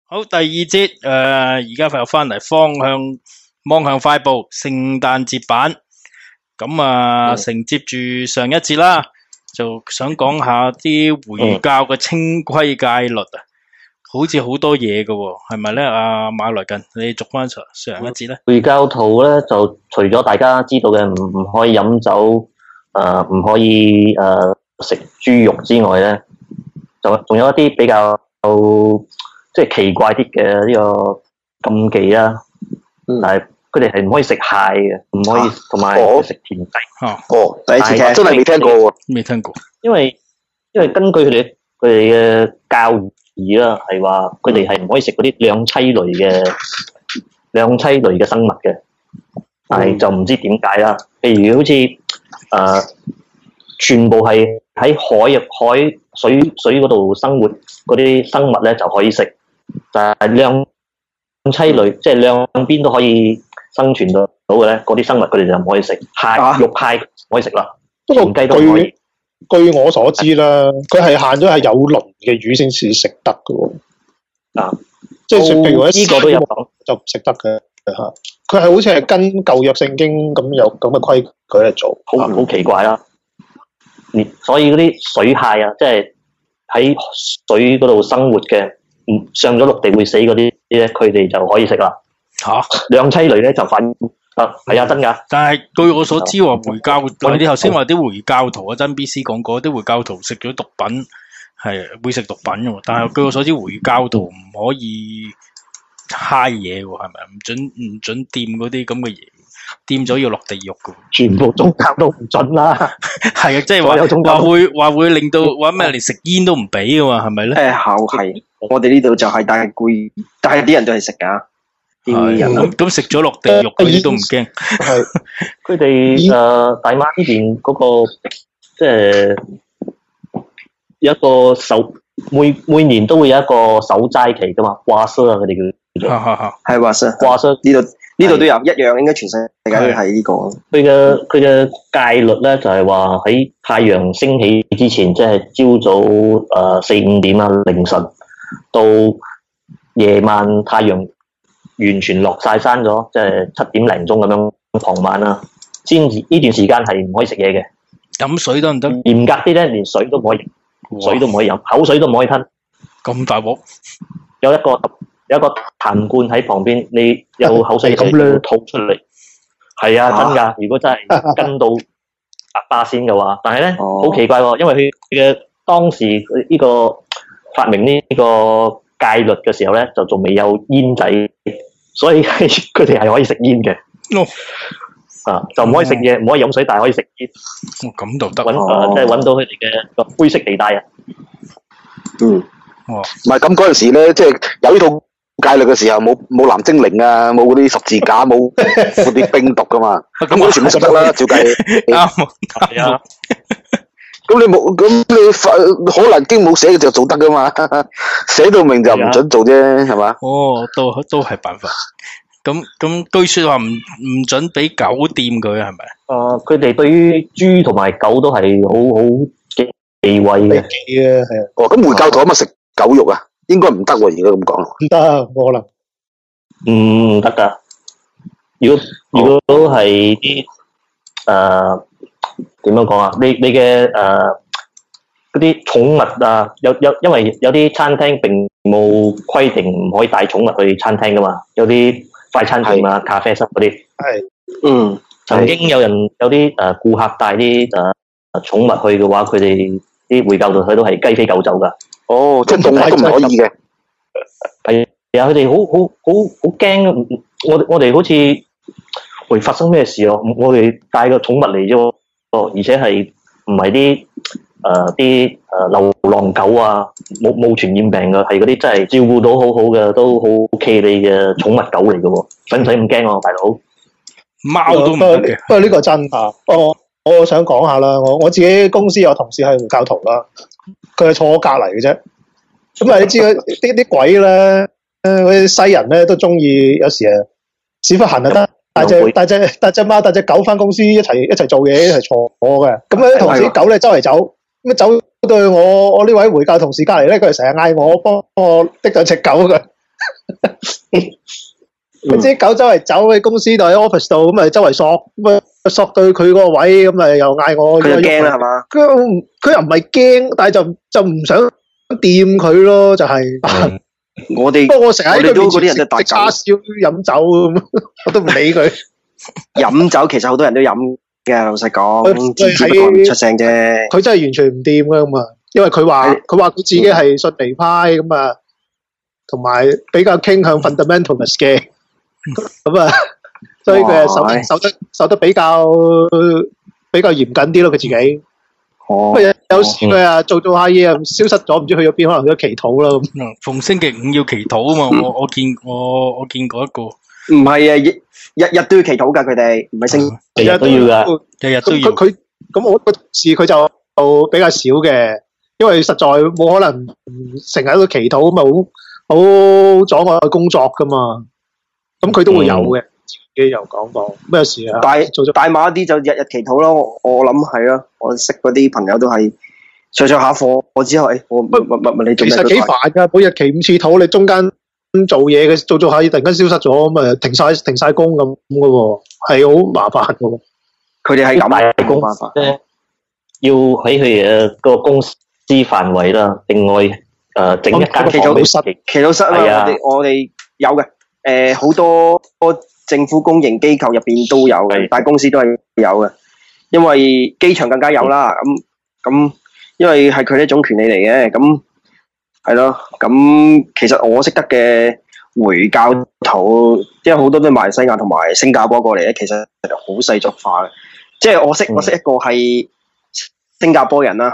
好，第二節而家又翻嚟望向快報聖誕節版，咁承接住上一節啦，就想講下啲回教嘅清規戒律啊，好似好多嘢嘅喎，係咪咧？阿馬來近，你續翻上一節咧？ 回教徒咧就除咗大家知道嘅唔可以飲酒，唔可以食豬肉之外咧，就仲有一啲比較即係奇怪啲嘅呢個禁忌啦。但係佢哋係唔可以食蟹嘅，唔可以同埋食田雞。 第一次聽，真係未聽過喎。 未聽過。因為根據佢哋嘅教義啦，係話佢哋係唔可以食嗰啲兩棲類嘅生物嘅。但係就唔知點解啦。譬如好似全部係喺海水嗰度生活嗰啲生物咧就可以食，但係兩棲類即係兩邊都可以生存到嘅咧，嗰啲生物佢哋就唔可以食。肉蟹可以食啦，田雞都可以。 據我所知啦，佢係限咗係有鱗嘅魚先至食得嘅喎。即係譬如呢個都有講，就唔食得嘅嚇。佢係好似係跟舊約聖經咁有咁嘅規矩嚟做， 好奇怪啦。所以嗰啲水蟹啊，即係喺水嗰度生活嘅，上咗陸地會死嗰啲咧，佢哋就可以食啦。兩棲類咧就反係真㗎。 但係據我所知話回教，你頭先話啲回教徒啊，真 B.C 講過啲回教徒食咗毒品係會食毒品嘅喎。但係據我所知回教徒唔可以揩嘢喎，係咪？唔準掂嗰啲咁嘅嘢。掂咗要落地獄嘅， 全部宗教都唔準啦。 係啊，即係話會令到話咩連食煙都唔俾嘅嘛，係咪咧？ 係，我哋呢度就係但係啲人都係食㗎。 咁食咗落地獄嗰啲都唔驚。 係佢哋大媽呢邊嗰個即係有一個每年都會有一個守齋期㗎嘛，華奢啊，佢哋叫做係華奢呢度都有一樣，應該全世界都係呢個。 佢嘅戒律咧就係話喺太陽升起之前，即係朝早4-5點啊，凌晨到夜晚太陽完全落晒山咗，即係7點零鐘咁樣傍晚啦，先呢段時間係唔可以食嘢嘅。 飲水得唔得？ 嚴格啲咧，連水都唔可以，水都唔可以飲，口水都唔可以吞。 咁大鑊？ 有一個痰罐喺旁邊，你有口水咁樣吐出嚟，係啊，真㗎。如果真係跟到100%嘅話，但係咧好奇怪喎，因為佢嘅當時呢個發明呢個戒律嘅時候咧，就仲未有煙仔，所以佢哋係可以食煙嘅。就唔可以食嘢，唔可以飲水，但係可以食煙。 咁就得。 即係揾到佢哋嘅個灰色地帶啊。 唔係咁嗰陣時咧，即係有呢套戒律嘅時候，冇藍精靈啊，冇嗰啲十字架，冇嗰啲冰毒噶嘛，咁嗰啲全部食得啦，照計。 啱啊。 咁你可能經冇寫嘅就做得噶嘛，寫到明就唔准做啫，係嘛？ 都係辦法。咁據說話唔准俾狗掂佢，係咪？ 佢哋對於豬同埋狗都係好忌諱嘅。 係啊。 咁回教徒可唔可以食狗肉啊？應該唔得喎，而家咁講。 唔得，冇可能。 唔得㗎。如果都係啲點樣講啊？你嘅嗰啲寵物啊，因為有啲餐廳並冇規定唔可以帶寵物去餐廳㗎嘛，有啲快餐店啊、咖啡室嗰啲。 係。 曾經有啲顧客帶啲寵物去嘅話，佢哋啲回教徒佢都係雞飛狗走㗎。 即係動物都唔可以嘅。 係啊，佢哋好驚。我哋好似會發生咩事咯？我哋帶個寵物嚟啫，而且係唔係啲流浪狗啊，冇傳染病嘅，係嗰啲真係照顧到好好嘅，都好企理嘅寵物狗嚟嘅喎，使唔使咁驚啊，大佬？ 貓都唔得嘅。 不過呢個真啊！我想講下啦，我自己公司有同事係回教徒啦，佢係坐我隔離嘅啫。咁你知啲鬼咧，嗰啲西人咧都中意有時屎忽痕就得，帶隻貓帶隻狗翻公司一齊做嘢，一齊坐嘅。咁啲同事狗咧周圍走，咁走到我呢位回教同事隔離咧，佢成日嗌我幫我拎咗隻狗嘅。 佢啲狗周圍走喺公司度喺 office 度咁咪周圍索咁啊索到佢嗰個位咁咪又嗌我， 佢就驚啦係嘛？ 佢又唔係驚，但係就唔想掂佢咯，就係。 我哋不過我成日喺佢面前嗰啲人都大食叉燒飲酒咁，我都唔理佢。 飲酒其實好多人都飲嘅，老實講， 佢只不過唔出聲啫。 佢真係完全唔掂噶嘛，因為佢話佢自己係遜尼派咁啊，同埋比較傾向 fundamentalist 嘅，咁啊，所以佢係守得比較嚴謹啲咯，佢自己。 哦， 有時佢啊做下嘢啊消失咗，唔知去咗邊，可能去咗祈禱啦咁。 逢星期五要祈禱啊嘛，我見過一個。 唔係啊，日日都要祈禱㗎，佢哋唔係星日日都要㗎， 日日都要。 佢咁我個事佢就比較少嘅，因為實在冇可能成日都祈禱咁啊，好阻礙工作㗎嘛。咁佢都會有嘅。自己又講過咩事啊？ 大馬啲就日日祈禱咯，我諗係咯，我識嗰啲朋友都係上下課，我之後我問你做咩？ 其實幾煩㗎，每日祈5次禱，你中間做嘢嘅做下，突然間消失咗，咁啊停晒工咁嘅喎，係好麻煩嘅喎。 佢哋係咁公司咧，要喺佢個公司範圍啦，另外整一間祈禱室啦，我哋有嘅，好多政府公營機構入邊都有嘅，大公司都係有嘅，因為機場更加有啦。咁，因為係佢哋一種權利嚟嘅，咁係咯。咁其實我識得嘅回教徒，即係好多都係馬來西亞同埋新加坡過嚟咧，其實好世俗化嘅。即係我識一個係新加坡人啦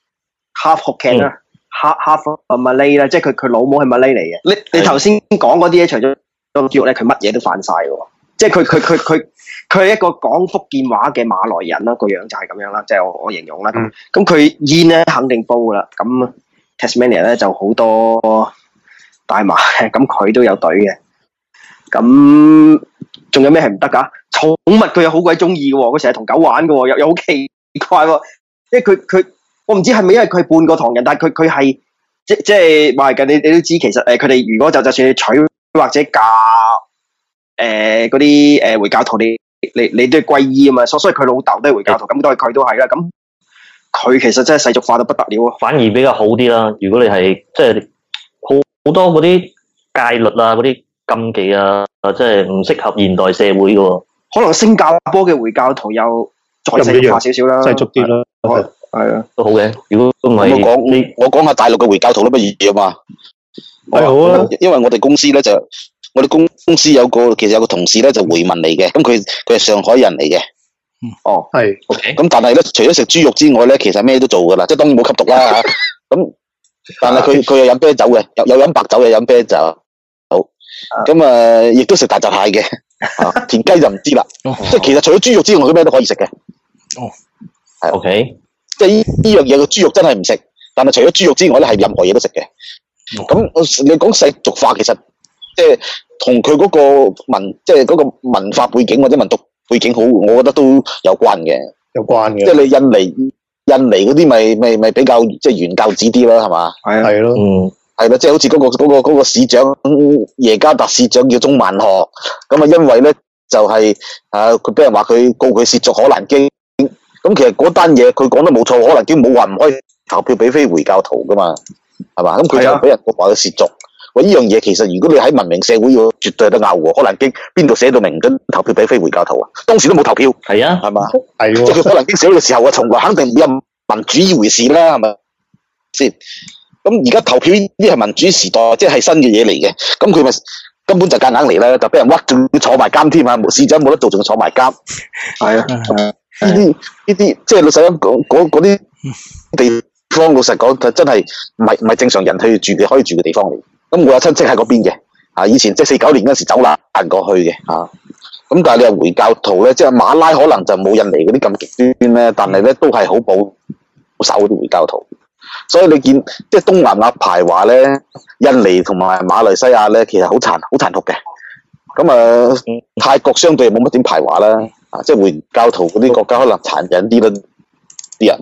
，half Hokkien啦，half Malay 啦，即係佢老母係 Malay 嚟嘅。你頭先講嗰啲咧，除咗個叫咧，佢乜嘢都犯晒嘅喎，即係佢係一個講福建話嘅馬來人啦，個樣就係咁樣啦，即係我形容啦。咁佢煙咧肯定煲噶啦，咁 Tasmania 咧就好多大麻，咁佢都有隊嘅。咁仲有咩係唔得㗎？寵物佢又好鬼中意嘅喎，佢成日同狗玩嘅喎，又好奇怪喎。因為佢我唔知係咪因為佢係半個唐人，但係佢係即係話嘅，你都知其實佢哋如果就算你娶或者嫁嗰啲回教徒，你都係皈依啊嘛，所以佢老豆都係回教徒，咁都係佢都係啦。咁佢其實真係世俗化到不得了啊！ 反而比較好啲啦。如果你係即係好多嗰啲戒律啊、嗰啲禁忌啊，即係唔適合現代社會嘅喎。 可能新加坡嘅回教徒又再世俗化少少啦， 世俗啲啦， 係啊， 都好嘅。如果唔係我講下大陸嘅回教徒都不如啊嘛。 係好啊， 因為我哋公司咧我哋公司其實有個同事咧就回民嚟嘅，咁佢係上海人嚟嘅。 哦， 係 OK。 咁但係咧，除咗食豬肉之外咧，其實咩都做噶啦，即係當然冇吸毒啦。咁但係佢又飲啤酒嘅，有飲白酒又飲啤酒。好，咁亦都食大閘蟹嘅，田雞就唔知啦。即係其實除咗豬肉之外，佢咩都可以食嘅。 哦， 係 OK。 即係呢樣嘢，個豬肉真係唔食，但係除咗豬肉之外咧，係任何嘢都食嘅。咁你講世俗化，其實即係同佢嗰個即係嗰個文化背景或者民族背景好，我覺得都有關嘅。 有關嘅。 即係你印尼嗰啲咪比較即係原教旨啲啦，係嘛？ 係咯， 係咯，即係好似嗰個市長耶加達市長叫鍾萬學，咁啊因為咧就係佢俾人話佢告佢褻瀆可蘭經，咁其實嗰單嘢佢講得冇錯，可蘭經冇話唔可以投票俾非回教徒噶嘛，係嘛？咁佢就俾人話佢褻瀆。喂，呢樣嘢其實如果你喺文明社會，絕對有得拗喎。可蘭經邊度寫到明唔准投票俾非回教徒啊？當時都冇投票， 係啊， 係嘛？ 係即係佢可蘭經寫嘅時候啊，從來肯定冇民主呢回事啦，係咪先？咁而家投票呢啲係民主時代，即係新嘅嘢嚟嘅。咁佢咪根本就夾硬嚟啦，就俾人屈，仲要坐埋監添啊！市長冇得做，仲要坐埋監。係啊，呢啲即係老實講，嗰啲地方老實講，就真係唔係正常人去住嘅，可以住嘅地方嚟。咁我有親戚喺嗰邊嘅，以前即係49年嗰時走難過去嘅，咁但係你話回教徒咧，即係馬拉可能就冇印尼嗰啲咁極端咧，但係咧都係好保守啲回教徒。所以你見即係東南亞排華咧，印尼同埋馬來西亞咧，其實好殘酷嘅。咁泰國相對冇乜點排華啦，即係回教徒嗰啲國家可能殘忍啲啦，啲人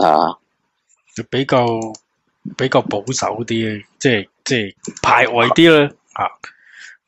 比較保守啲，即係排外啲啦，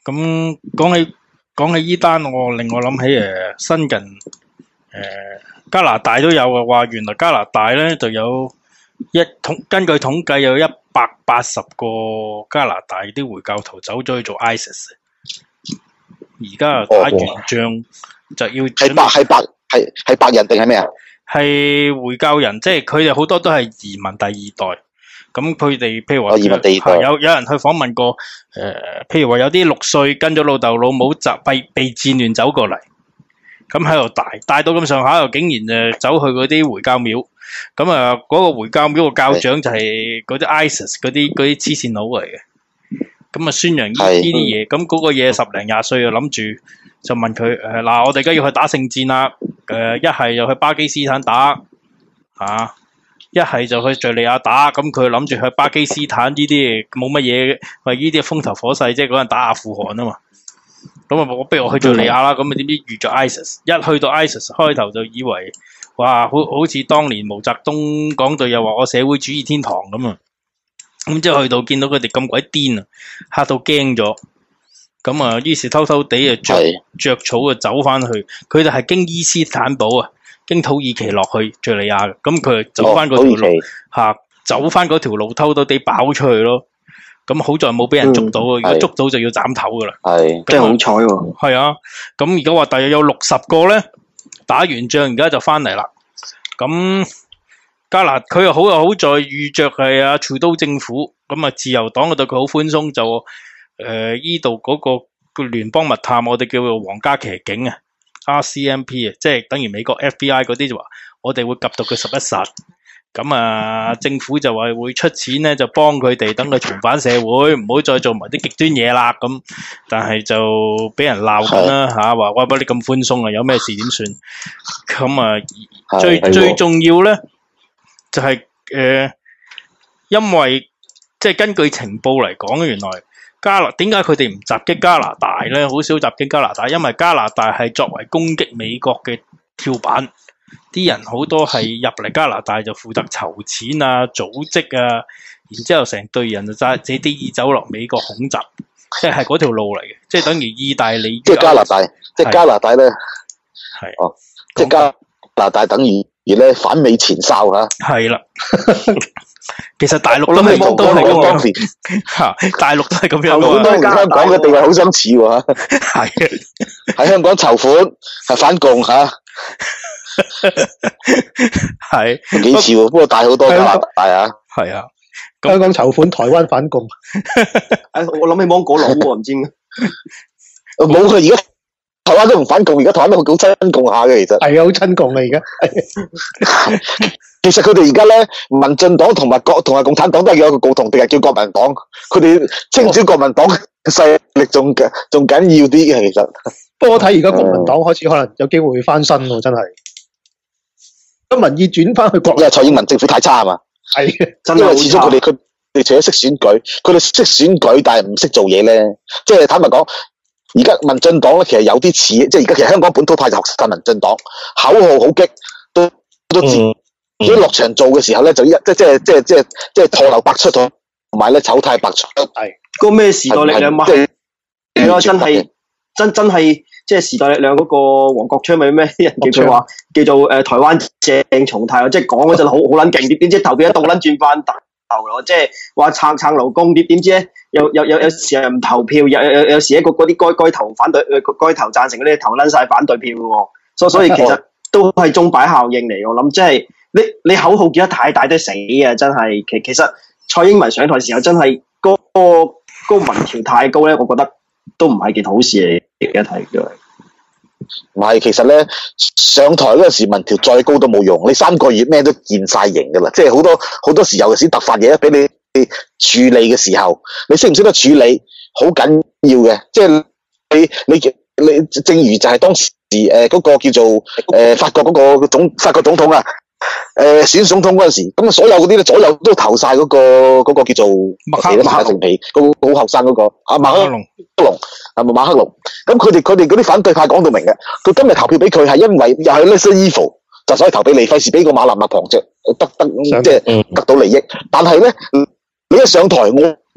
咁講起依單，我令我諗起新近加拿大都有嘅話，原來加拿大咧就有根據統計有180個加拿大啲回教徒走咗去做 ISIS， 而家打完仗就要係白人定係咩啊？ 係回教人，即係佢哋好多都係移民第二代。咁佢哋譬如話移民第二代， 有人去訪問過，譬如話有啲6歲跟咗老豆老母被戰亂走過嚟，咁喺度帶到咁上下，又竟然走去嗰啲回教廟，咁嗰個回教廟個教長就係嗰啲 ISIS 嗰啲黐線佬嚟嘅，咁宣揚呢啲嘢，咁嗰個嘢10零20歲就諗住就問佢嗱，我哋而家要去打聖戰啦，一係就去巴基斯坦打嚇。一係就去敘利亞打，咁佢諗住去巴基斯坦呢啲冇乜嘢，話呢啲風頭火勢，即係嗰陣打阿富汗啊嘛。咁我不如我去敘利亞啦，咁點知遇咗 ISIS， 一去到 ISIS 開頭就以為哇，好似當年毛澤東講到又話我社會主義天堂咁啊。咁之後去到見到佢哋咁鬼癲啊，嚇到驚咗。咁於是偷偷地着草走翻去，佢哋係經伊斯坦堡啊。經土耳其落去敘利亞嘅，咁佢走翻嗰條路走翻嗰條路偷偷地跑出去咯。咁好在冇俾人捉到，如果捉到就要斬頭噶啦。 係，真係好彩喎。 係啊，咁而家話大約有60個咧，打完仗而家就翻嚟啦。咁加拿佢又好在遇着係阿trudeau都政府，咁自由黨對佢好寬鬆，就依度嗰個聯邦密探，我哋叫做皇家騎警啊。RCMP 啊，即係等於美國 FBI 嗰啲就話，我哋會及到佢11殺，咁政府就話會出錢咧，就幫佢哋等佢重返社會，唔好再做埋啲極端嘢啦。咁但係就俾人鬧緊啦嚇，話喂，你咁寬鬆啊，有咩事點算？咁最重要咧就係因為即係根據情報嚟講，原來點解佢哋唔襲擊加拿大咧？好少襲擊加拿大，因為加拿大係作為攻擊美國嘅跳板，啲人好多係入嚟加拿大就負責籌錢啊、組織啊，然之後成隊人就揸自己走落美國恐襲，即係嗰條路嚟嘅，即係等於意大利。 即係加拿大，即係加拿大咧，係哦，即係加拿大等於咧反美前哨嚇。係啦。 其實大陸都係咁樣，大陸都係咁樣。 好多香港嘅地位好相似喎。 係啊， 喺香港籌款係反共嚇， 係幾似喎。不過大好多加拿大啊。 係啊， 香港籌款，台灣反共。 我諗起芒果佬喎，唔知點解。 冇佢而家台灣都唔反共，而家台灣都好親共下嘅，其實。係啊，好親共啊，而家。其實佢哋而家咧，民進黨同埋共產黨都係有一個共同敵人叫國民黨，佢哋清剿國民黨勢力仲緊要啲嘅，其實。 不過我睇而家國民黨開始可能有機會翻身喎，真係。咁民意轉翻去國， 因為蔡英文政府太差係嘛？ 係嘅， 因為始終佢哋除咗識選舉，佢哋識選舉，但係唔識做嘢咧。即係坦白講，而家民進黨咧其實有啲似，即係而家其實香港本土派就學晒民進黨，口號好激，都知。如果落場做嘅時候咧，就即係錯漏百出，同埋咧醜態百出。 係個咩時代力量嘛？係咯，真係即係時代力量嗰個黃國昌咪咩？啲人叫佢話叫做台灣鄭松泰啊，即係講嗰陣好撚勁，點知投票一倒撚轉翻頭咯，即係話撐勞工，點知咧有時又唔投票，有時一個嗰啲該投反對該投贊成嗰啲投撚晒反對票嘅喎，所以其實都係鐘擺效應嚟，我諗即係。你口號叫得太大都死啊！真係其實蔡英文上台時候真係嗰個民調太高咧，我覺得都唔係件好事嚟嘅，睇嘅。 唔係，其實咧上台嗰陣時民調再高都冇用，你3個月咩都現晒形噶啦，即係好多時候有時突發嘢俾你處理嘅時候，你識唔識得處理好緊要嘅，即係你正如就係當時嗰個叫做法國嗰個法國總統啊。選總統嗰陣時，咁所有嗰啲咧左右都投晒嗰個叫做馬克龍皮，嗰個好後生嗰個馬克龍，馬克龍。咁佢哋嗰啲反對派講到明嘅，佢今日投票俾佢係因為又係 less evil，就所以投俾你，費事俾個馬林勒龐啫，即係得到利益。但係咧，你一上台，我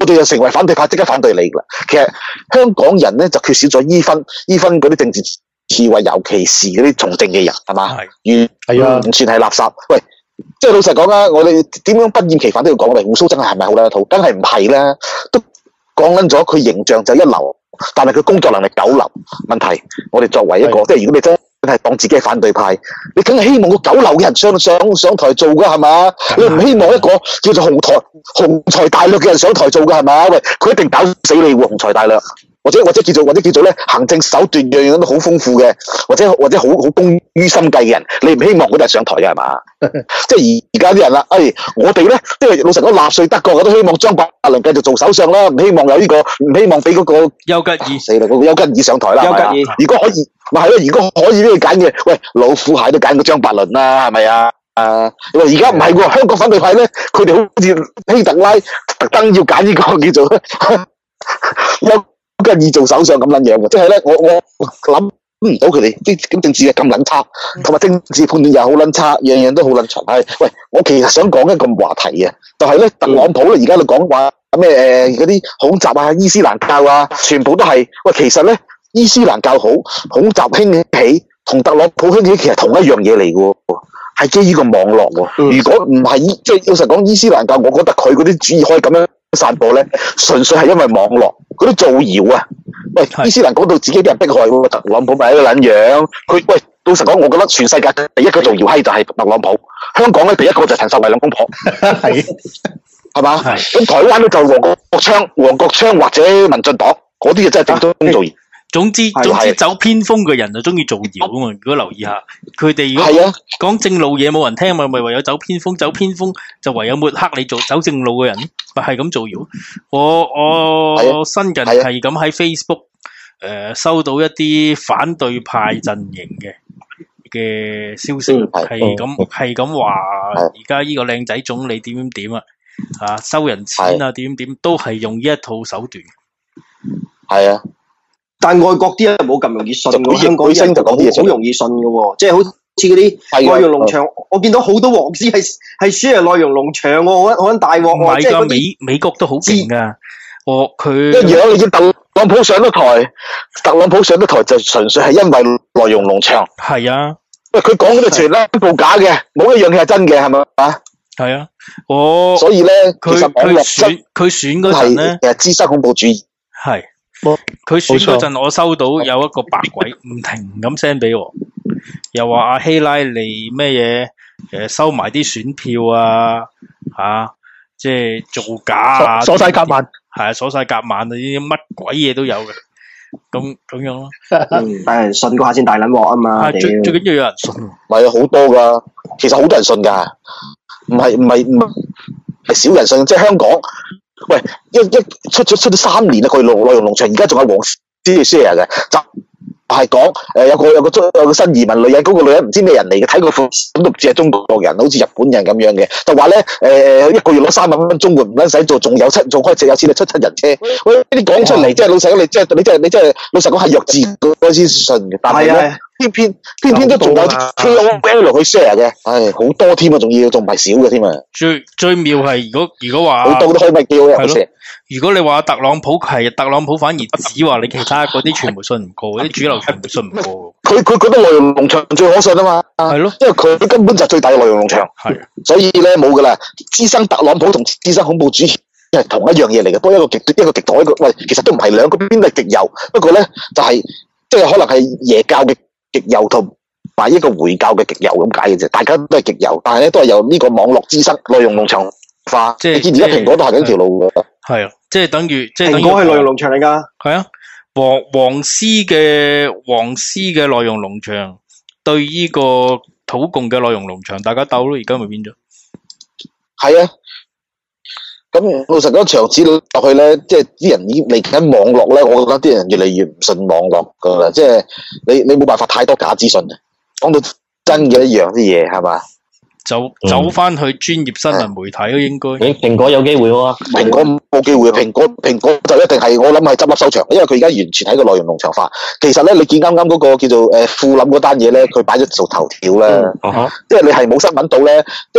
哋就成為反對派，即刻反對你㗎啦。其實香港人咧就缺少咗依分嗰啲政治智慧，尤其是嗰啲從政嘅人，係嘛？完全係垃圾。喂，即係老實講啦，我哋點樣不厭其煩都要講，喂，鬍鬚真係咪好撚土？梗係唔係啦，都講緊咗佢形象就一流，但係佢工作能力九流。問題我哋作為一個，即係如果你真係當自己係反對派，你梗係希望個九流嘅人上台做噶係嘛？你唔希望一個叫做雄才大略嘅人上台做噶係嘛？喂，佢一定搞死你喎！雄才大略，或者叫做咧，行政手段樣樣都好豐富嘅，或者好工於心計嘅人，你唔希望佢哋上台嘅係嘛？即係而家啲人啦，我哋咧，即係老實講，納粹德國我都希望張伯倫繼續做首相啦，唔希望有唔希望俾嗰個丘吉爾死啦，嗰個丘吉爾上台啦， 丘吉爾如果可以，咪係咯，如果可以俾你揀嘅，喂，老虎蟹都揀過張伯倫啦，係咪啊？而家唔係喎，香港反對派咧，佢哋好似希特拉特登要揀呢個叫做丘吉爾做首相咁撚樣嘅，即係咧，我諗唔到佢哋啲政治係咁撚差，同埋政治判斷又好撚差，樣樣都好撚蠢。喂，我其實想講一個話題嘅，就係咧，特朗普咧而家都講話咩嗰啲恐襲啊、伊斯蘭教啊，全部都係喂，其實咧伊斯蘭教好，恐襲興起同特朗普興起其實同一樣嘢嚟嘅喎，係基於個網絡喎。如果唔係即係老實講伊斯蘭教，我覺得佢嗰啲主義可以咁樣散播咧，純粹係因為網絡嗰啲造謠啊。喂，伊斯蘭講到自己俾人迫害喎，特朗普咪一個撚樣。喂，老實講，我覺得全世界第一個造謠閪就係特朗普，香港咧第一個就係陳秀慧兩公婆，係嘛？咁台灣咧就黃國昌或者民進黨嗰啲嘢真係正宗造謠。 總之走偏鋒嘅人就中意造謠啊嘛！如果留意下，佢哋如果講正路嘢冇人聽咪唯有走偏鋒就唯有抹黑你走正路嘅人，咪係咁造謠。我新近係咁喺 Facebook 收到一啲反對派陣營嘅消息，係咁話而家呢個靚仔總理點啊，收人錢啊點都係用呢一套手段。係啊。 但外國啲人冇咁容易信喎，香港啲人好容易信嘅喎，即係好似嗰啲內容農場，我見到好多黃絲係 share 內容農場喎，好撚大鑊喎。唔係㗎， 美國都好勁㗎，佢一樣。你知特朗普上咗台就純粹係因為內容農場。係啊，喂，佢講嗰啲全部報假嘅，冇一樣嘢係真嘅，係咪啊？係啊，所以咧，佢選嗰陣咧，其實滋生恐怖主義係。佢選嗰陣，我收到有一個白鬼唔停咁 send 俾我，又話阿希拉里咩嘢收埋啲選票啊，即係造假啊， 鎖晒夾萬， 係啊，鎖晒夾萬啊，啲乜鬼嘢都有嘅，咁樣咯。 但係信嗰下先大撚鑊啊嘛， 最緊要有人信， 係好多噶，其實好多人信噶，唔係少人信，即係香港。喂，一出咗3年啦，佢內容農場，而家仲有黃絲 share 嘅，就係講有個新移民女人，嗰個女人唔知咩人嚟嘅，睇個款都唔似係中國人，好似日本人咁樣嘅，就話咧一個月攞3萬蚊綜援唔撚使做，仲開始有錢嚟出7人車。喂，呢啲講出嚟，即係老實講，你真係老實講係弱智嗰先信嘅，但係咧偏偏都仲有啲 KOL 去 share 嘅，好多添啊，仲唔係少嘅添啊。 最妙係如果話好多都開咪 KOL 去 share。 如果你話特朗普反而只話你其他嗰啲傳媒信唔過，啲主流傳媒信唔過。 佢覺得內容農場最可信啊嘛。係咯，因為佢根本就係最大嘅內容農場。係，所以咧冇噶啦，滋生特朗普同滋生恐怖主義係同一樣嘢嚟嘅，不過一個極左，一個喂，其實都唔係兩個邊都係極右，不過咧就係即係可能係耶教嘅極右同埋一個回教嘅極右咁解嘅啫，大家都係極右，但係咧都係由呢個網絡滋生內容農場化。即係你見而家蘋果都行緊條路嘅。係啊，即係等於蘋果係內容農場嚟㗎。 係啊，黃絲嘅內容農場對呢個土共嘅內容農場，大家鬥咯，而家咪變咗。係啊。咁老實講，長此落去咧，即係啲人已經嚟緊網絡咧，我覺得啲人越嚟越唔信網絡噶啦，即係你冇辦法太多假資訊啊，講到真嘅一樣啲嘢係嘛？走翻去專業新聞媒體咯，應該。蘋果有機會喎，蘋果冇機會啊！蘋果就一定係我諗係執笠收場，因為佢而家完全喺個內容農場化。其實咧，你見啱啱嗰個叫做富林嗰單嘢咧，佢擺咗做頭條啦，即係你係冇新聞到咧，即係。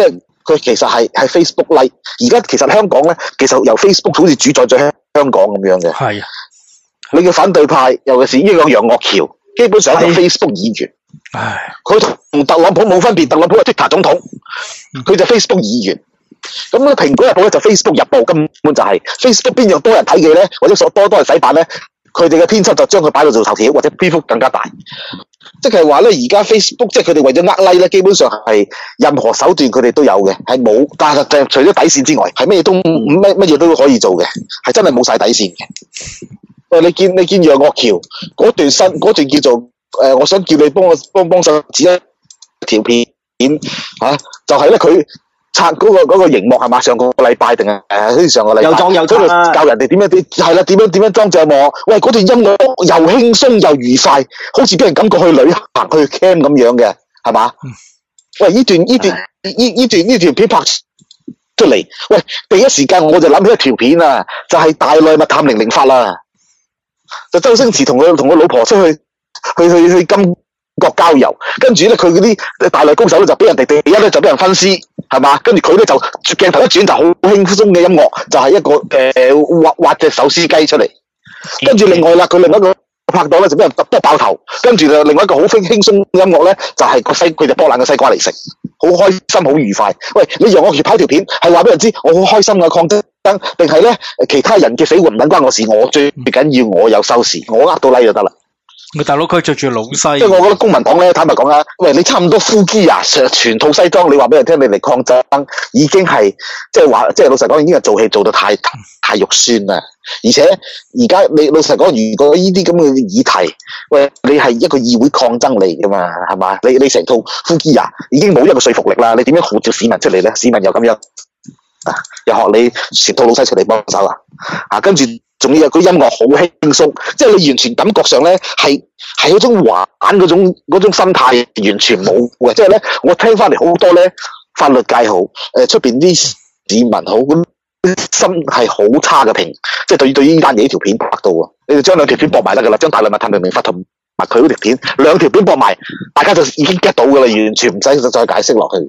佢其實係 Facebook like。而家其實香港咧，其實由 Facebook 好似主宰咗香港咁樣嘅。 係啊， 你嘅反對派，尤其是呢個楊岳橋，基本上係 Facebook 議員。 唉， 佢同特朗普冇分別，特朗普係 Twitter 總統，佢就 Facebook 議員。咁咧，蘋果日報咧就 Facebook 日報，根本就係 Facebook 邊樣多人睇嘅咧，或者多人洗版咧，佢哋嘅編輯就將佢擺到做頭條，或者篇幅更加大。即係話咧，而家 Facebook 即係佢哋為咗呃 like 咧，基本上係任何手段佢哋都有嘅，係冇，但係除咗底線之外，係乜嘢都可以做嘅，係真係冇晒底線嘅。喂，你見楊岳橋嗰段叫做我想叫你幫手指一條片嚇，就係咧佢拆嗰個熒幕係嘛？上個禮拜定係好似上個禮拜又裝又拆啊！ 教人哋點樣裝隻幕。喂，嗰段音樂又輕鬆又愉快，好似俾人感覺去旅行去 camp 咁樣嘅，係嘛？喂，呢段片拍出嚟，喂，第一時間我就諗起一條片啊，就係大內密探008啦，就周星馳同佢老婆出去金國郊遊，跟住咧佢嗰啲大內高手咧就俾人哋第一咧就俾人分屍，係嘛？跟住佢咧就鏡頭一轉就好輕鬆嘅音樂，就係一個挖隻手撕雞出嚟，跟住另外啦，佢另一個拍檔咧就俾人揼爆頭，跟住就另外一個好輕鬆音樂咧就係佢就剝爛個西瓜嚟食，好開心好愉快。喂，你楊岳橋拍條片係話俾人知我好開心嘅抗爭，定係咧其他人嘅死活唔撚關我事，我最緊要我有收視，我呃到 like 就得啦。 佢大佬佢着住老西， 即係我覺得公民黨咧，坦白講啦，喂，你差唔多呼基啊，全套西裝，你話俾人聽你嚟抗爭，已經係即係老實講，已經係做戲做到太肉酸啦。而且而家你老實講，如果呢啲咁嘅議題，喂，你係一個議會抗爭嚟噶嘛，係嘛？你成套呼基啊，已經冇一個說服力啦。你點樣號召市民出嚟咧？市民又咁樣啊，又學你全套老西出嚟幫手啊，跟住。仲要有佢音樂好輕鬆，即係你完全感覺上咧係嗰種玩嗰種心態完全冇嘅。即係咧，我聽翻嚟好多咧法律界好，出邊啲市民好，咁心係好差嘅評，即係對於呢單嘢呢條片拍到啊！你哋將兩條片播埋得㗎啦，將大內密探008同埋佢嗰條片兩條片播埋，大家就已經 get 到㗎啦，完全唔使再解釋落去。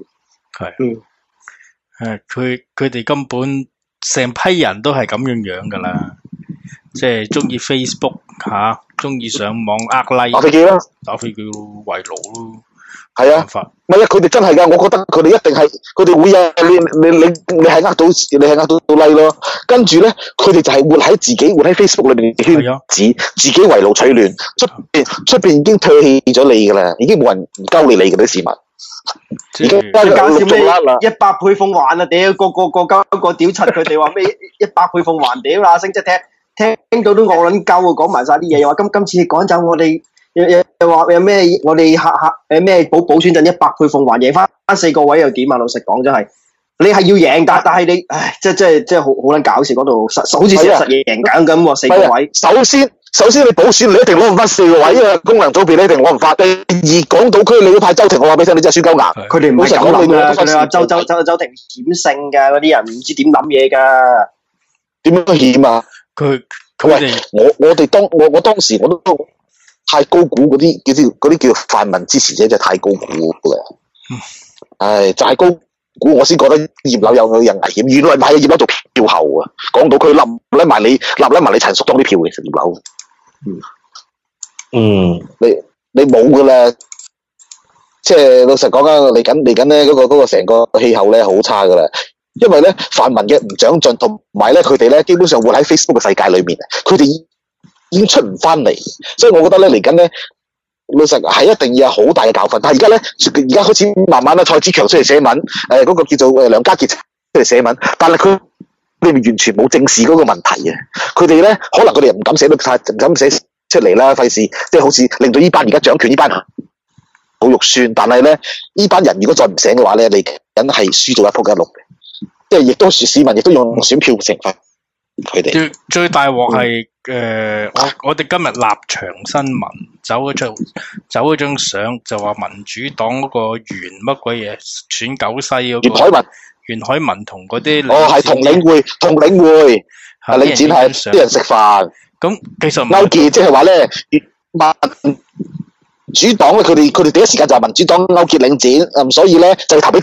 係，佢哋根本成批人都係咁樣㗎啦。即係中意 Facebook 嚇，中意上網like 打飛機啦， 打飛機咯，圍爐咯， 係啊，唔係啊，佢哋真係㗎，我覺得佢哋一定係，佢哋會有你係呃到 like 咯，跟住咧，佢哋就係活喺 Facebook 裏面嘅圈子，自己圍爐取暖，出邊已經唾棄咗你㗎啦，已經冇人唔鳩你㗎啲市民。而家搞笑咩100倍奉還啊！屌個屌柒佢哋話咩100倍奉還屌啦！星即係聽到都我撚鳩啊！講埋晒啲嘢，又話今次趕走我哋，又話有咩我哋咩保選陣100倍奉還，贏翻4個位又點啊？老實講真係，你係要贏，但係你唉，即係好撚搞笑嗰度，好似實贏緊咁喎，4個位。首先你補選你一定攞唔翻4個位啊！功能組別你一定攞唔翻。第二港島區你要派周庭，我話俾你聽，你真係輸鳩硬。佢哋唔係咁諗啊！佢哋話周庭險勝㗎，嗰啲人唔知點諗嘢㗎。點樣險啊？我當時我都太高估嗰啲叫泛民支持者，真係太高估啦。唉，就係高估，我先覺得葉劉有人危險。原來唔係葉劉做票後啊！港島區立埋你陳淑莊啲票嘅葉劉。你冇噶啦，即係老實講啊，嚟緊咧嗰個成個氣候咧好差噶啦，因為咧泛民嘅唔長進，同埋咧佢哋咧基本上活喺 Facebook 嘅世界裏面，佢哋已經出唔翻嚟，所以我覺得咧嚟緊咧老實係一定要有好大嘅教訓。但係而家開始慢慢蔡子強出嚟寫文，嗰個叫做梁家傑出嚟寫文，但係佢哋完全冇正視嗰個問題啊！佢哋咧可能佢哋唔敢寫出嚟啦，費事即係好似令到呢班而家掌權呢班人好肉酸。但係咧呢班人如果再唔醒嘅話咧，你梗係輸到一仆一碌嘅，即係亦都市民亦都用選票懲罰佢哋。 最大鑊係我哋今日立場新聞走嗰張相就話民主黨嗰個袁乜鬼嘢選九西嗰個袁海文同嗰啲係同領會係領展係啲人食飯。 咁其實勾結即係話咧，民主黨咧，佢哋第一時間就係民主黨勾結領展，所以咧就投俾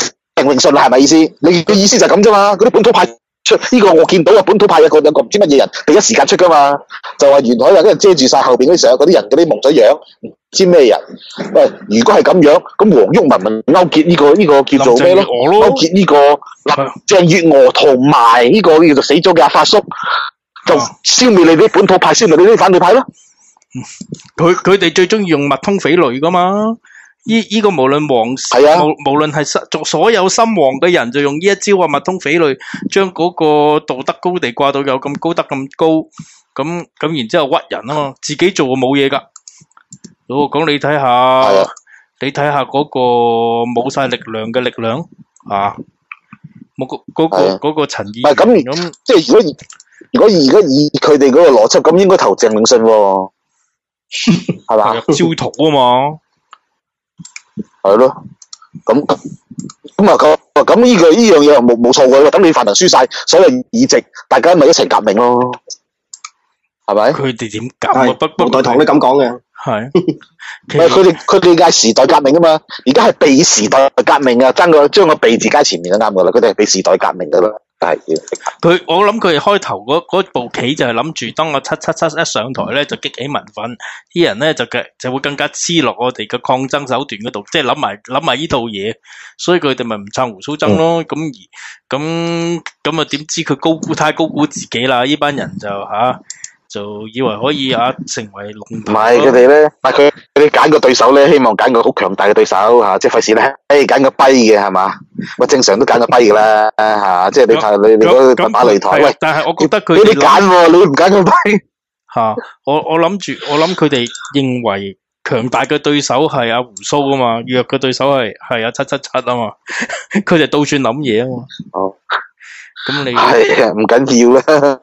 鄭泳舜啦，係咪意思？你嘅意思就係咁啫嘛？嗰啲本土派出呢個我見到啊，本土派有個唔知乜嘢人第一時間出噶嘛，就話袁海啊，跟住遮住晒後邊嗰啲成日嗰啲人嗰啲蒙咗樣，唔知咩人？喂，如果係咁樣，咁黃毓民咪勾結呢個叫做咩咯？勾結呢個鄭月娥同埋呢個叫做死咗嘅阿發叔，就消滅你啲本土派，消滅你啲反對派咯。 佢哋最中意用密通匪類噶嘛？呢個無論無論係所有心黃嘅人，就用呢一招啊，密通匪類，將嗰個道德高地掛到有咁高得咁高，咁然之後屈人啊嘛，自己做冇嘢噶。講你睇下嗰個冇晒力量嘅力量啊，冇嗰個陳議員咁， 即係如果以佢哋嗰個邏輯，咁應該投鄭泳舜喎，係嘛？ 焦土啊嘛。 係咯，咁呢樣嘢冇錯嘅，等你泛民輸晒所有議席，大家咪一齊革命咯，係咪？ 佢哋點革啊？ 毛代堂都咁講嘅， 係。 佢哋嗌時代革命啊嘛，而家係被時代革命啊，將個被字加前面就啱噶啦，佢哋係被時代革命噶啦。 我諗佢哋開頭嗰部棋就係諗住，當我777一上台咧，就激起民憤，啲人咧就會更加黐落我哋嘅抗爭手段嗰度，即係諗埋呢套嘢，所以佢哋咪唔撐胡鬚曾咯。咁啊，點知佢太高估自己啦？呢班人就以為可以成為龍頭。 唔係佢哋咧，佢哋揀個對手咧，希望揀個好強大嘅對手即係費事咧，揀個跛嘅係嘛？我正常都揀個跛噶啦即係你睇你嗰個打擂台，喂， 但係我覺得佢你揀喎，你唔揀個跛我諗佢哋認為強大嘅對手係阿胡鬚啊嘛，弱嘅對手係阿777啊嘛，佢哋到處諗嘢啊嘛。 哦， 咁你係唔緊要啦。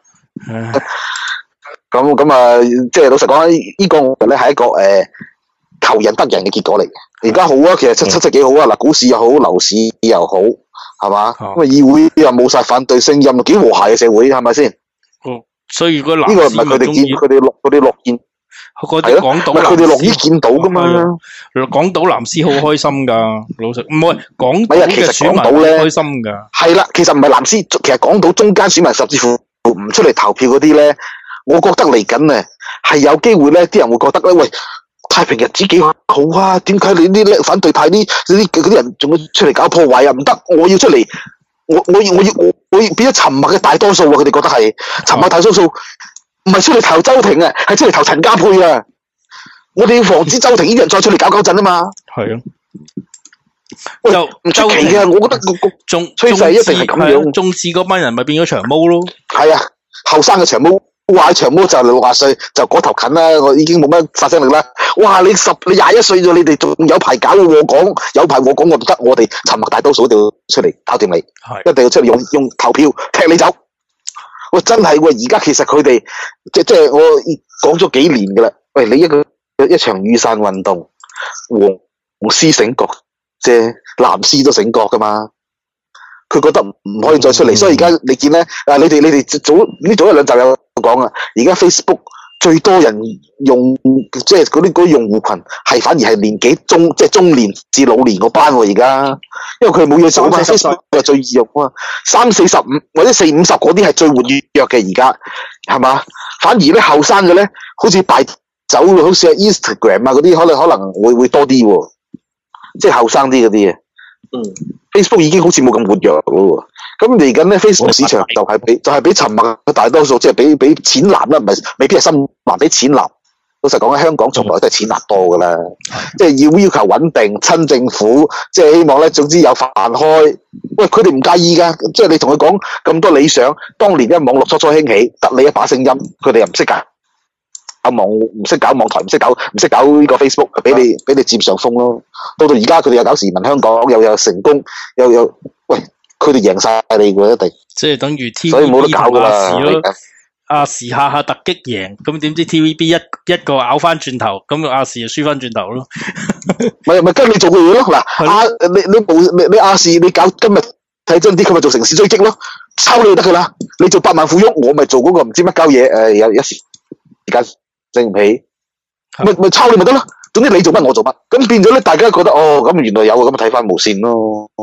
咁啊，即係老實講，呢個咧係一個求人得人嘅結果嚟嘅。而家好啊，其實777幾好啊，嗱，股市又好，樓市又好，係嘛？咁啊，議會又冇晒反對聲音，幾和諧嘅社會，係咪先？ 所以如果呢個唔係佢哋樂見， 嗰啲港島佢哋樂於見到噶嘛。 港島藍絲好開心噶，老實唔係港島嘅選民好開心噶。係啦，其實唔係藍絲，其實港島中間選民甚至乎唔出嚟投票嗰啲咧。我覺得嚟緊啊，係有機會咧，啲人會覺得咧，喂，太平日子幾好啊？點解你啲反對派嗰啲人仲要出嚟搞破壞啊？唔得，我要出嚟，我要變咗沉默嘅大多數啊！佢哋覺得係沉默大多數，唔係出嚟投周庭啊，係出嚟投陳家佩啊！我哋要防止周庭呢啲人再出嚟搞震啊嘛！ 係啊， 就唔出奇嘅，我覺得個趨勢一定係咁樣。 中資嗰班人咪變咗長毛咯？ 係啊，後生嘅長毛。哇！長毛就60歲，就嗰頭近啦，我已經冇乜發聲力啦。哇！你21歲咗，你哋仲有排搞我講，有排我講我唔得，我哋沉默大多數都要出嚟搞掂你，一定要出嚟用投票踢你走。喂，真係喎！而家其實佢哋即係我講咗幾年噶啦。喂，你一場雨傘運動，黃絲醒覺啫，藍絲都醒覺噶嘛。佢覺得唔可以再出嚟，所以而家你見咧，你哋早一兩集有講啊，而家 Facebook 最多人用，即係嗰啲用戶群係反而係年紀即係中年至老年嗰班喎，而家，因為佢冇嘢做啊嘛 ，Facebook 係最易用啊嘛，30、45或者40、50嗰啲係最活躍嘅而家，係嘛？反而咧後生嘅咧，好似敗走，好似 Instagram 啊嗰啲，可能會多啲喎，即係後生啲嗰啲啊。Facebook 已經好似冇咁活躍咯，咁嚟緊咧 Facebook 市場就係俾沉默嘅大多數，即係俾淺藍啦，唔係未必係深藍，俾淺藍。老實講喺香港從來都係淺藍多噶啦，即係要求穩定親政府，即係希望咧，總之有飯開。喂，佢哋唔介意噶，即係你同佢講咁多理想，當年網絡初興起，得你一把聲音，佢哋又唔識噶。唔識搞網台，唔識搞呢個 Facebook， 俾你佔上風咯。到而家佢哋又搞時民香港，又成功，又喂，佢哋贏晒你喎一定。 即係等於 TVB 所以冇得搞噶啦。 亞視下突擊贏，咁點知 TVB 一個咬翻轉頭，咁亞視就輸翻轉頭咯。 咪跟你做嘅嘢咯。嗱，你亞視你搞今日睇真啲，佢咪做城市追擊咯，抄你就得噶啦。你做百萬富翁，我咪做嗰個唔知乜鳩嘢，有時間。正唔起，咪抄你咪得咯。總之你做乜我做乜，咁變咗咧，大家覺得哦，咁原來有咁睇翻無線咯。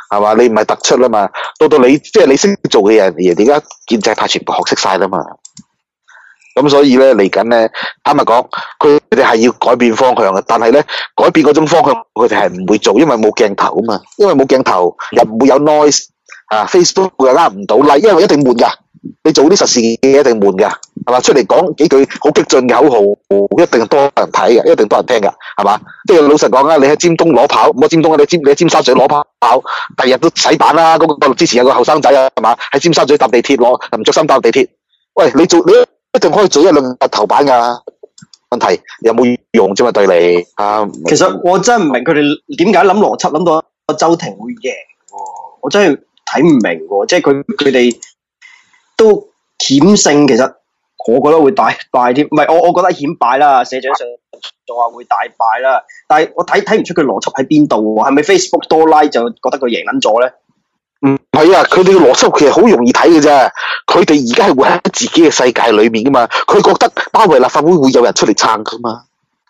係嘛？你唔係突出啦嘛，到你即係你識做嘅人，而家建制派全部學識晒啦嘛。咁所以咧嚟緊咧，坦白講，佢哋係要改變方向嘅，但係咧改變嗰種方向，佢哋係唔會做，因為冇鏡頭啊嘛，因為冇鏡頭又唔會有 noise 啊 ，Facebook 又呃唔到 like，因為一定悶噶，你做啲實事嘅嘢一定悶噶，係嘛？出嚟講幾句好激進嘅口號，一定多人睇嘅，一定多人聽噶，係嘛？即係老實講啊，你喺尖東攞跑，唔好尖東啊，你喺尖沙咀攞跑，第日都洗版啦。嗰個之前有個後生仔啊，係嘛？喺尖沙咀搭地鐵攞，唔着衫搭地鐵，喂，你一定可以做一兩日頭版噶，問題有冇用啫嘛？對你啊， 其實我真係唔明佢哋點解諗邏輯諗到周庭會贏喎，我真係睇唔明喎，即係佢哋都險勝，其實我覺得會大敗添，唔係我覺得險敗啦，社長上仲話會大敗啦，但係我睇唔出佢邏輯喺邊度喎，係咪 Facebook 多 like 就覺得佢贏撚咗咧？ 唔係啊，佢哋嘅邏輯其實好容易睇嘅啫。佢哋而家係活喺自己嘅世界裏面噶嘛。佢覺得包圍立法會會有人出嚟撐噶嘛。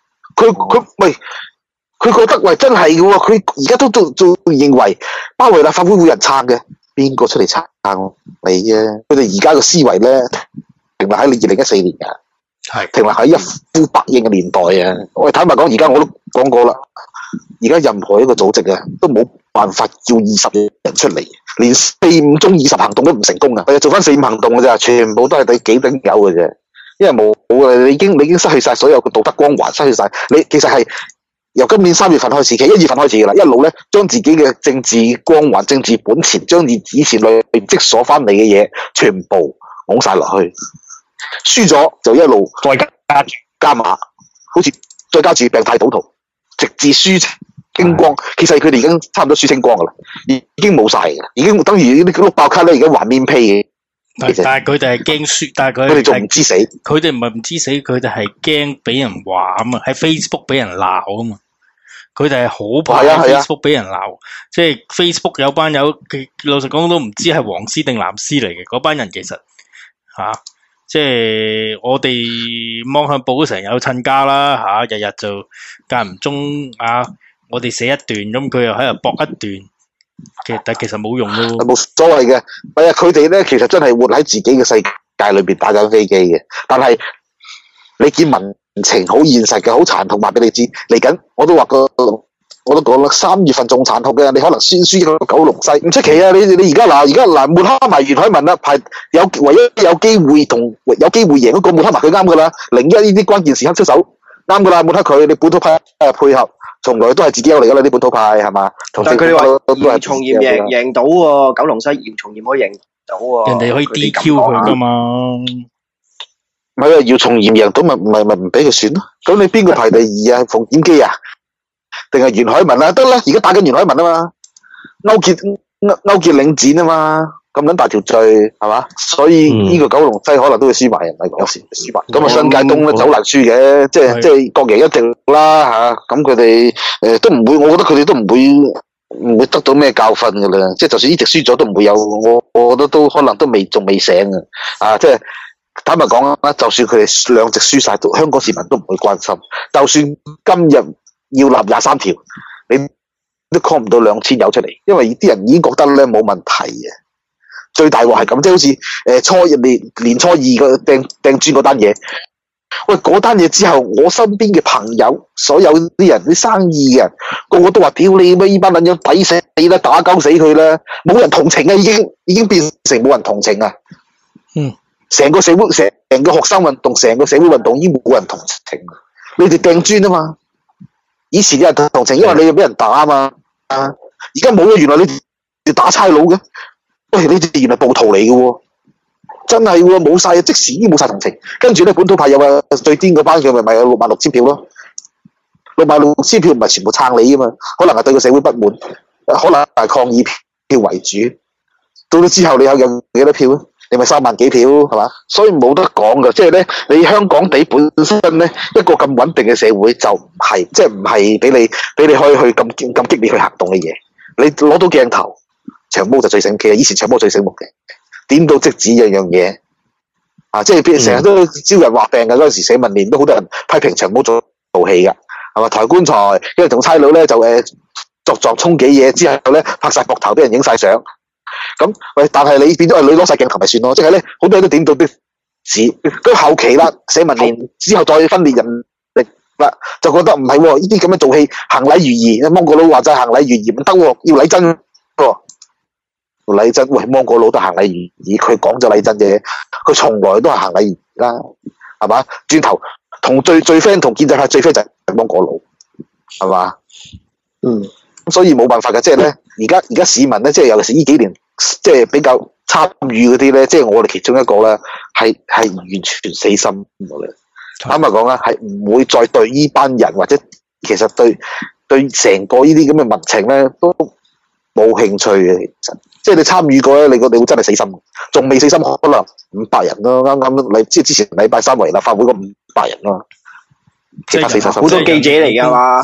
佢覺得喂真係嘅喎。佢而家都認為包圍立法會會有人撐嘅。邊個出嚟撐你啊？佢哋而家嘅思維咧，停留喺你2014年啊，係停留喺一呼百應嘅年代啊。我哋坦白講，而家我都講過啦。而家任何一個組織啊，都冇辦法叫20人出嚟，連4-5中20行動都唔成功啊！做翻4-5行動嘅咋，全部都係第幾等有嘅啫。因為冇啊，你已經失去晒所有嘅道德光環，失去晒。你其實係由今年3月份開始，其實1月份開始噶啦，一路咧將自己嘅政治光環、政治本錢，將以前累積所翻嚟嘅嘢，全部拱晒落去。輸咗就一路再加碼，好似再加住病態賭徒。直至輸清光，其實佢哋已經差唔多輸清光噶啦，已經冇晒噶啦，已經等於啲碌爆卡咧，而家還面批嘅。 但係佢哋係驚輸，但係佢哋仲唔知死？ 佢哋唔係唔知死，佢哋係驚俾人話啊嘛，喺 Facebook 俾人鬧啊嘛。佢哋係好怕喺 Facebook 俾人鬧，即係 Facebook 有班友，老實講都唔知係黃絲定藍絲嚟嘅嗰班人，其實即係我哋望向報成日有親家啦日日就間唔中我哋寫一段，咁佢又喺度駁一段，但其實冇用咯， 冇所謂嘅。係啊，佢哋咧其實真係活喺自己嘅世界裏邊打緊飛機嘅，但係你見民情好現實嘅，好殘酷，話俾你知。嚟緊我都講啦，3月份仲殘酷嘅，你可能輸個九龍西，唔出奇啊！你而家嗱抹黑埋袁海文啦，唯一有機會贏嗰個抹黑埋佢啱噶啦，01呢啲關鍵時刻出手啱噶啦，抹黑佢，你本土派配合，從來都係自己有嚟噶啦，啲本土派係嘛？ 但係佢哋話姚松炎贏到喎，九龍西姚松炎可以贏到喎， 人哋可以 DQ 佢噶嘛？ 唔係啊，姚松炎贏到咪唔俾佢選咯？咁你邊個排第2啊？馮檢基啊？定係袁海文啊？得啦，而家打緊袁海文啊嘛，勾結領展啊嘛，咁撚大條罪係嘛？所以呢個九龍西可能都會輸埋人嚟，有時輸埋。咁新界東咧走難輸嘅，即係各贏一定啦咁佢哋都唔會，我覺得佢哋都唔會得到咩教訓㗎啦。即係就算呢隻輸咗都唔會有，我覺得都可能都仲未醒即係坦白講啦，就算佢哋兩隻輸晒，香港市民都唔會關心。就算今日要立23條，你都 call 唔到2000友出嚟，因為啲人已經覺得咧冇問題嘅。最大鑊係咁，即係好似年初2個掟磚嗰單嘢。喂，嗰單嘢之後，我身邊嘅朋友，所有啲人啲生意嘅人，個個都話：屌你咩？呢班撚樣抵死啦，打鳩死佢啦！冇人同情啊，已經變成冇人同情啊。成個社會、成個學生運動、成個社會運動已經冇人同情。你哋掟磚啊嘛！以前有人同情，因為你要俾人打啊嘛。而家冇咗，原來你哋打差佬嘅。喂，你哋原來暴徒嚟嘅喎，真係喎，冇晒，即時已經冇晒同情。跟住咧，本土派有最癲嗰班，佢咪有66000票咯。66000票唔係全部撐你啊嘛，可能係對個社會不滿，可能係抗議票為主。到咗之後，你有幾多票啊？你咪3萬幾票係嘛？所以冇得講㗎，即係咧，你香港地本身咧一個咁穩定嘅社會就唔係，即係唔係俾你可以去咁激烈去行動嘅嘢。你攞到鏡頭，長毛就最醒嘅，以前長毛最醒目嘅，點到即止樣嘢即係成日都招人話病嘅。嗰陣時社民連都好多人批評長毛做戲㗎，係嘛？抬棺材，因為同差佬咧就作衝幾嘢之後咧，拍晒膊頭，俾人影晒相。咁喂，但係你變咗你攞晒鏡頭咪算咯？即係咧，好多人都點到啲屎。跟後期啦，社民連之後再分裂人力啦，就覺得唔係喎，呢啲咁樣做戲行禮如儀。芒果佬話齋行禮如儀唔得喎，要禮真喎。禮真喂，芒果佬都行禮如儀，佢講咗禮真嘅，佢從來都係行禮如儀啦，係嘛？轉頭同最 friend 同建制派最 friend 就係芒果佬，係嘛？所以冇辦法嘅，即係咧，而家市民咧，即係尤其是呢幾年，即係比較參與嗰啲咧，即係我哋其中一個咧，係完全死心嘅。坦白講啦，係唔會再對呢班人或者其實對成個呢啲咁嘅民情咧都冇興趣嘅。其實即係你參與過咧，你會真係死心，仲未死心可能500人咯。啱你即係之前禮拜3圍立法會嗰500人咯，其他死心。 好多記者嚟㗎嘛。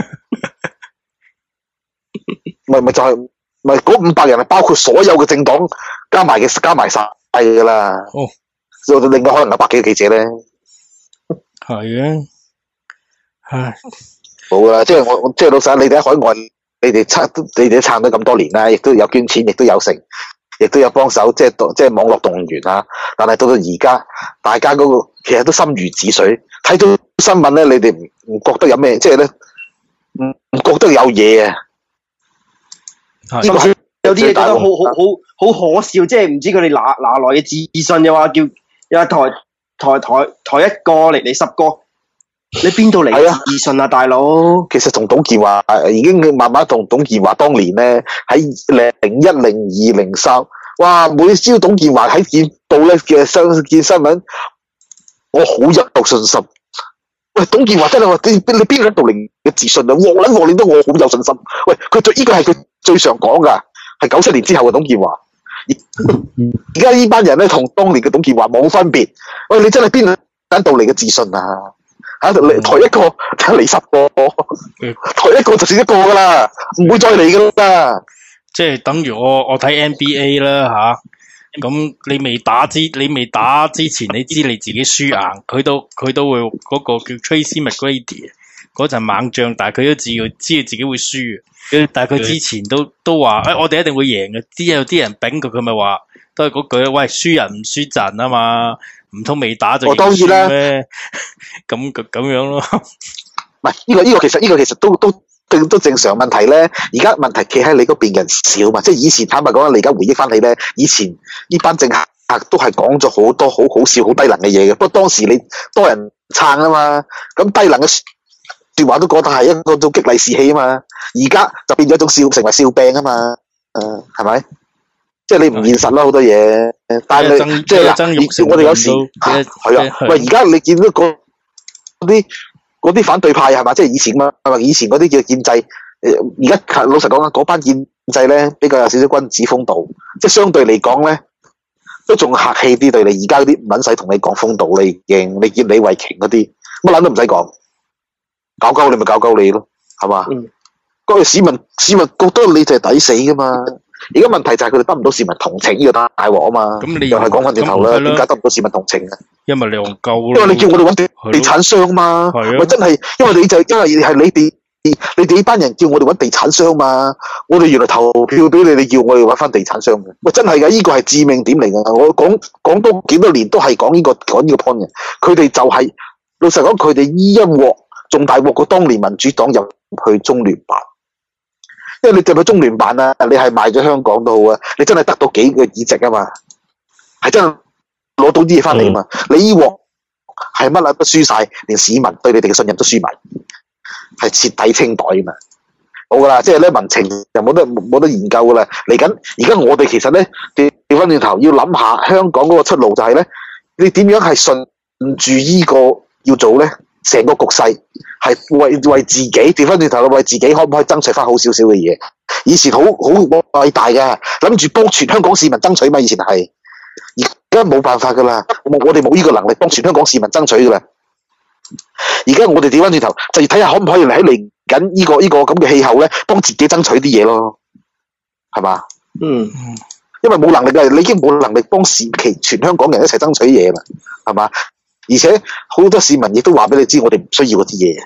咪就係咪嗰500人係包括所有嘅政黨加埋晒噶啦。哦，另外可能有100幾個記者咧。 係啊，唉， 冇啦，即係我即係老實，你哋喺海外，你哋都撐咗咁多年啦，亦都有捐錢，亦都有成，亦都有幫手，即係網絡動員啊。但係到而家，大家嗰個其實都心如止水。睇到新聞咧，你哋唔覺得有咩？即係咧，唔覺得有嘢啊？ 有啲嘢覺得好可笑，即係唔知佢哋哪來嘅自信，又話叫又抬一個嚟10個，你邊度嚟嘅自信啊，大佬？ 其實同董建華已經慢慢同董建華當年咧喺01、02、03，哇！每朝董建華喺見報咧嘅見新聞，我好有信心。喂，董建華真係話你邊度嚟嘅自信啊？鑊你都我好有信心。喂，佢呢個係佢最常講噶，係97年之後嘅董建華。而家呢班人咧，同當年嘅董建華冇分別。喂，你真係邊度嚟嘅自信啊？抬一個就嚟10個，抬一個就算一個噶啦，唔會再嚟噶啦。 即係等於我睇 NBA 啦吓。咁你未打之前，你知你自己輸硬，佢都會嗰個叫 Tracy McGrady 嗰陣猛將，但係佢都知道自己會輸嘅。但係佢之前都話，我哋一定會贏嘅。之後啲人丙佢咪話都係嗰句，喂，輸人唔輸陣啊嘛，唔通未打就贏輸咩？咁樣咯。 唔係呢個其實都正常問題咧。而家問題企喺你嗰邊人少嘛，即係以前坦白講，你而家回憶翻起咧，以前呢班政客都係講咗好多好笑、好低能嘅嘢嘅。不過當時你多人撐啊嘛，咁低能嘅說話都覺得係一個種激勵士氣啊嘛。而家就變咗一種成為笑柄啊嘛。係咪？即係你唔現實啦，好多嘢。但係即係我哋有時係啊。喂，而家你見到嗰啲反對派係嘛？即係以前嗰啲叫建制，而家老實講啊，嗰班建制咧比較有少少君子風度，即係相對嚟講咧都仲客氣啲對你。而家嗰啲唔撚使同你講風度啦，已經你見李慧瓊嗰啲乜撚都唔使講，搞鳩你咪搞鳩你咯，係嘛？嗰個市民覺得你就係抵死噶嘛。而家問題就係佢哋得唔到市民同情，呢個大鑊啊嘛。咁你又係講翻轉頭啦，點解得唔到市民同情啊？ 因為你戇鳩咯。 因為你叫我哋揾地產商嘛。喂，真係，因為係你哋呢班人叫我哋揾地產商嘛。我哋原來投票俾你叫我哋揾翻地產商嘅。喂，真係㗎，呢個係致命點嚟㗎。我講多幾多年都係講呢個 point 嘅。佢哋就係老實講，佢哋呢一鑊仲大鑊過當年民主黨入去中聯辦。因為你入去中聯辦啊，你係賣咗香港都好啊，你真係得到幾個議席啊嘛，係真係攞到啲嘢翻嚟啊嘛。你呢鑊係乜啦都輸晒，連市民對你哋嘅信任都輸埋，係徹底清袋啊嘛。好噶啦，即係咧民情就冇得研究噶啦。嚟緊而家我哋其實咧調翻轉頭要諗下香港嗰個出路就係咧，你點樣係順住呢個要做咧？成個局勢係為自己調翻轉頭，為自己可唔可以爭取翻好少少嘅嘢？以前好偉大嘅，諗住幫全香港市民爭取嘛。以前係，而家冇辦法噶啦，我哋冇呢個能力幫全香港市民爭取噶啦。而家我哋調翻轉頭，就要睇下可唔可以喺嚟緊呢個咁嘅氣候咧，幫自己爭取啲嘢咯，係嘛？因為冇能力嘅，你已經冇能力幫全香港人一齊爭取嘢啦，係嘛？而且好多市民亦都話俾你知，我哋唔需要嗰啲嘢。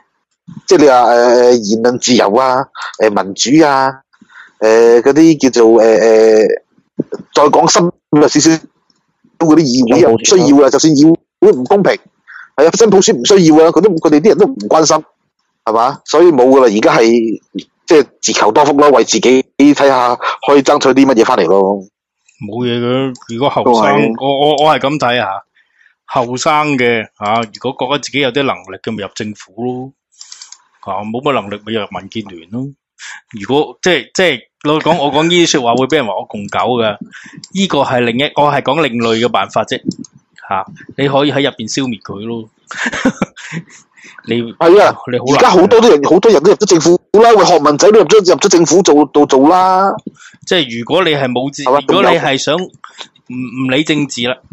即係你話言論自由啊，民主啊，嗰啲叫做再講深入少少，嗰啲議會又唔需要啊，就算議會唔公平，係啊，真普選唔需要啊，佢哋啲人都唔關心，係嘛？所以冇噶啦，而家係即係自求多福咯，為自己睇下可以爭取啲乜嘢翻嚟咯。 冇嘢嘅，如果後生，我係咁睇下，後生嘅如果覺得自己有啲能力嘅，咪入政府咯。冇乜能力咪入民建聯咯。如果即係我講呢啲說話會俾人話我共狗嘅，呢個係我係講另類嘅辦法啫。你可以喺入邊消滅佢咯。你係啊，而家好多人都入咗政府啦，喂，學問仔都入咗政府做啦。 即係如果你係冇如果你係想唔理政治啦，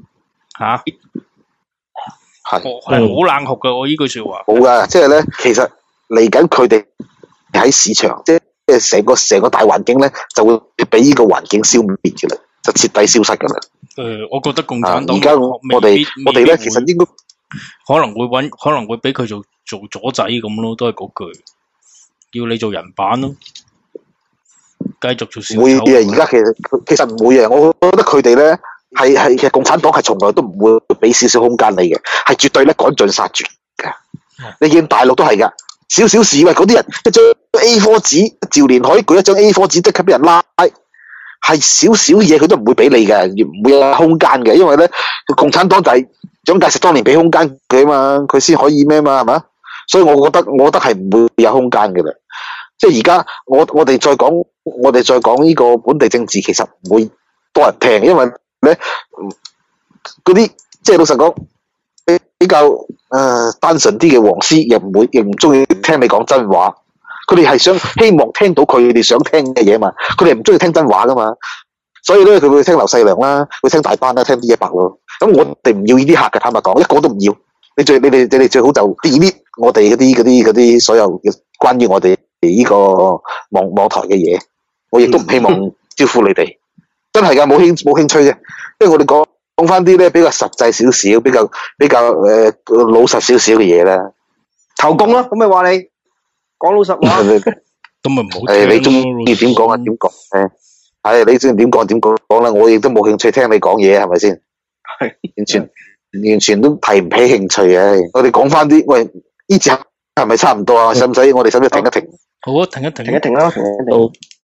係好冷酷嘅。我呢句說話冇噶，即係咧，其實嚟緊佢哋喺市場，即係成個大環境咧，就會俾呢個環境消滅嘅啦，就徹底消失噶啦。 我覺得共產黨而家我哋咧，其實應該可能會俾佢做左仔咁咯，都係嗰句，要你做人版咯，繼續做小丑。 會啊！而家其實唔會啊！我覺得佢哋咧係其實共產黨係從來都唔會俾少少空間你嘅，係絕對咧趕盡殺絕嘅。你見大陸都係噶，少少事喂，嗰啲人一張 A4 紙，趙連海舉一張 A4 紙即刻俾人拉，係少少嘢佢都唔會俾你嘅，唔會有空間嘅，因為咧共產黨就係蔣介石當年俾空間佢啊嘛，佢先可以咩嘛係嘛？所以我覺得係唔會有空間嘅啦。即係而家我哋再講呢個本地政治，其實唔會多人聽，因為咧嗰啲即係老實講比較單純啲嘅黃絲，亦唔中意聽你講真話。佢哋係希望聽到佢哋想聽嘅嘢嘛，佢哋唔中意聽真話噶嘛。所以咧佢會聽劉細良啦，會聽大班啦，聽 D100咯。咁我哋唔要呢啲客嘅，坦白講，一個都唔要。你哋最好就 delete 我哋嗰啲所有關於我哋呢個網台嘅嘢，我亦都唔希望招呼你哋。真係噶，冇興趣啫。因為我哋講翻啲咧比較實際少少，比較老實少少嘅嘢啦。 投共咯，咁咪話你講老實話。 咁咪唔好。 你中意點講啊？點講？係你中意點講啦？我亦都冇興趣聽你講嘢，係咪先？係完全都提唔起興趣嘅。我哋講翻啲，喂，呢集係咪差唔多啊？使唔使我哋停一停？ 好啊，停一停啦。 停一停。